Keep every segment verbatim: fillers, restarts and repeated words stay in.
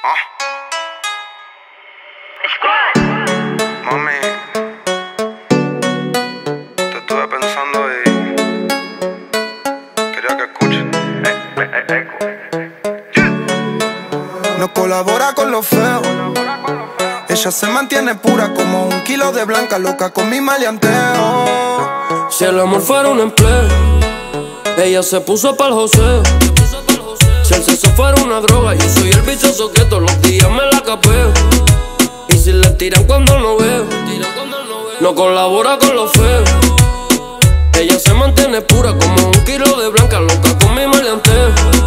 Ah. Mami, te estuve pensando y quería que escuches. No colabora con lo feo. Ella se mantiene pura como un kilo de blanca, loca con mi maleanteo. Si el amor fuera un empleo, ella se puso pa'l joseo. Si el sexo fuera una droga, yo soy el bichoso que todos los días me la capeo. Y si le tiran cuando no veo, no colabora con lo feo. Ella se mantiene pura como un kilo de blanca, loca con mi maleanteo.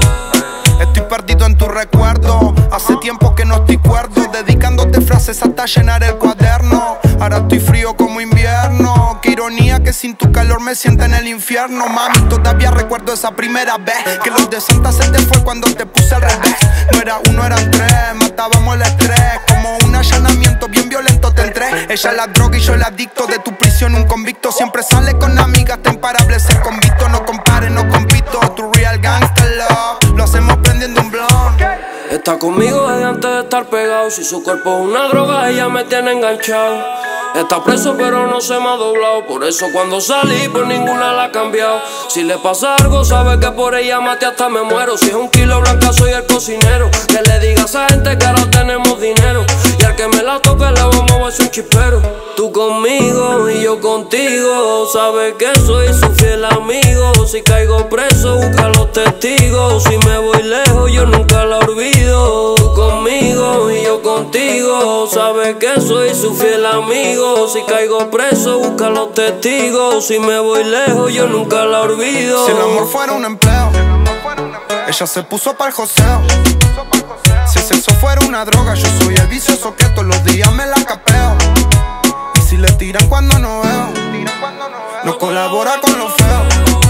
Estoy perdido en tu recuerdo. Hace tiempo que no estoy cuerdo, dedicándote frases hasta llenar el cuaderno. Ahora estoy frío como invierno. Qué ironía que sin tu calor me sienta en el infierno. Mami, todavía recuerdo esa primera vez que los de Santa se te fue cuando te puse al revés. No era uno, eran tres, matábamos el estrés. Como un allanamiento bien violento te entré. Ella la droga y yo el adicto, de tu prisión un convicto. Siempre sale con amigas, te imparable ser convicto. No compare, no compito, tu real gangster love. Lo hacemos prendiendo un blon. Está conmigo desde antes de estar pegado. Si su cuerpo es una droga, ella me tiene enganchado. Está preso pero no se me ha doblado. Por eso cuando salí por ninguna la ha cambiado. Si le pasa algo sabe que por ella mate hasta me muero. Si es un kilo blanca soy el cocinero. Que le diga a esa gente que ahora tenemos dinero. Y al que me la toque le vamos a hacer un chispero. Tú conmigo y yo contigo. Sabes que soy su fiel amigo. Si caigo preso busca los testigos. Si me voy lejos yo nunca la olvido. Tú conmigo y yo contigo. Sabes que soy su fiel amigo. Si caigo preso, busca los testigos. Si me voy lejos, yo nunca la olvido. Si el amor fuera un empleo, ella se puso pa'l joseo. Si el sexo fuera una droga, yo soy el vicioso que todos los días me la capeo. Y si le tiran cuando no veo, no colabora con lo feo.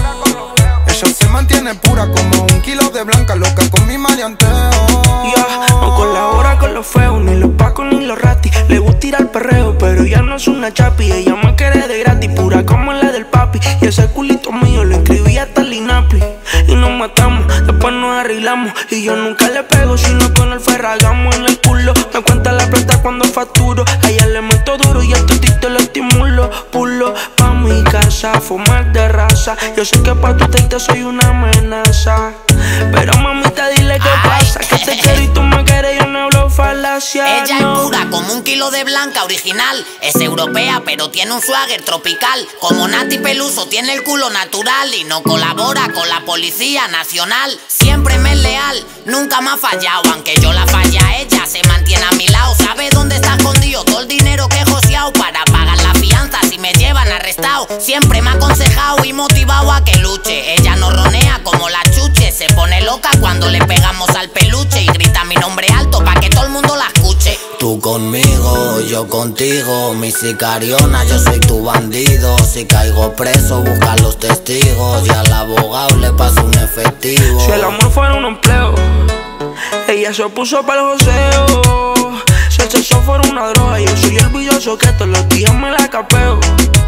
Ella se mantiene pura como un kilo de blanca, loca con mi maleanteo. Yeah, no colabora con lo feo, ni los pacos ni los ratis. Le gusta ir al perreo, pero ya no es una chapi. Ella me quiere de gratis, pura como la del papi. Y ese culito mío lo inscribí hasta el INAPI. Y nos matamos, después nos arreglamos. Y yo nunca le pego, sino con el ferragamo en el culo. Me cuenta la plata cuando facturo. A ella le meto duro y el totito lo estimulo. Pulo pa' mi casa, fumar de raza. Yo sé que pa' tu teite soy una amenaza. Pero mamita dile qué pasa, que te quiero y tú me quieres, yo no hablo falacia. Ella no. es pura como un kilo de blanca original. Es europea pero tiene un swagger tropical. Como Nati Peluso tiene el culo natural. Y no colabora con la policía nacional. Siempre me es leal, nunca me ha fallado. Aunque yo la falle a ella, se mantiene a mi lado. Sabe dónde está escondido todo el dinero que he joseado para pagar la fianza si me llevan arrestado. Siempre me ha aconsejado y motivado a que luche. Ella no ronea como la chuche. Se pone loca cuando le pegamos al peluche y grita mi nombre alto pa' que todo el mundo la escuche. Tú conmigo, yo contigo, mi sicariona, yo soy tu bandido. Si caigo preso, busca los testigos y al abogado le paso un efectivo. Si el amor fuera un empleo, ella se puso pa'l joseo. Si el sexo fuera una droga, yo soy el villoso que todos los días me la capeo.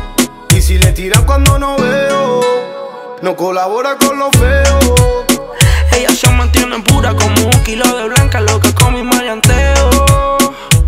Y si le tiran cuando no veo, no colabora con lo feo. Ella se mantiene pura como un kilo de blanca, loca con mi maleanteo.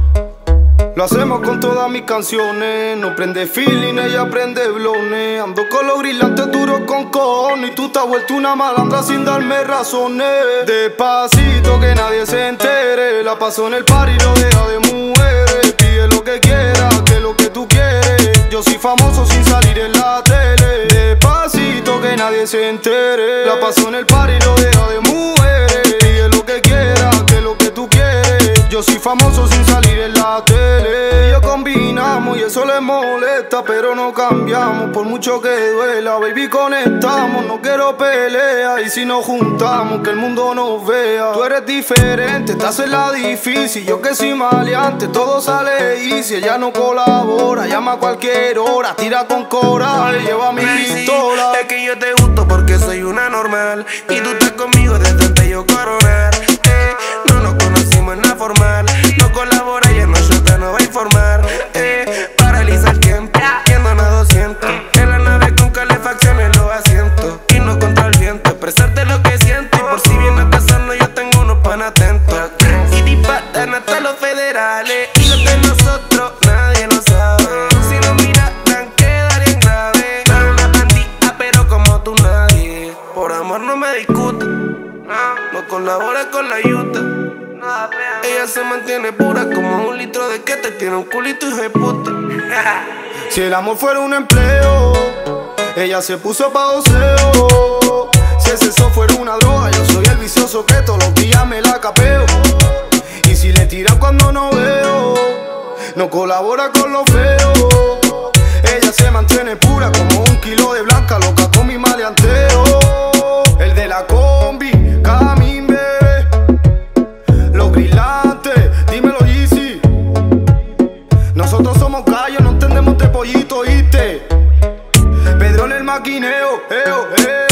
Lo hacemos con todas mis canciones. No prende feeling, ella prende blones. Ando con los brillantes duros con cojones. Y tú te has vuelto una malandra sin darme razones. Despacito que nadie se entere. La paso en el party rodeada de mujeres. Pide lo que quieras, que es lo que tú quieres. Yo soy famoso sin salir en la tele. Despacito que nadie se entere. La paso en el party rodeada de mujeres. Pide lo que quieras, que es lo que tú quieres. Yo soy famoso sin salir en la tele. Y yo combinamos y eso le molesta, pero no cambiamos por mucho que duela. Baby, conectamos, no quiero pelea. Y si nos juntamos, que el mundo nos vea. Tú eres diferente, te haces la difícil. Yo que soy maleante, todo sale easy. Ella no colabora, llama a cualquier hora. Tira con coraje, lleva mi pistola. Es que yo te gusto porque soy una normal. Y tú estás conmigo desde antes yo coronar. eh, No nos conocimos en la formal. No colabora, ya no, yo te no va a informar. eh, Paraliza el tiempo, yéndonos a doscientos. En la nave con calefacción en los asientos. Y no contra el viento, expresarte lo que siento. Y por si vienes a casarnos yo tengo unos pan atentos. Y dipa colabora con la yuta. Ella se mantiene pura como un litro de que te tiene un culito hijo de puta. Si el amor fuera un empleo, ella se puso pa' oseo. Si ese eso fuera una droga, yo soy el vicioso que todos los días me la capeo. Y si le tiran cuando no veo, no colabora con lo feo. Ella se mantiene pura como un kilo de blanca, loca con mi maleanteo. El de la combi, Camin, bebé. Los grilantes, dímelo Yeezy. Nosotros somos gallos, no entendemos de pollito, ¿oíste? Pedro en el maquineo, eo, eo.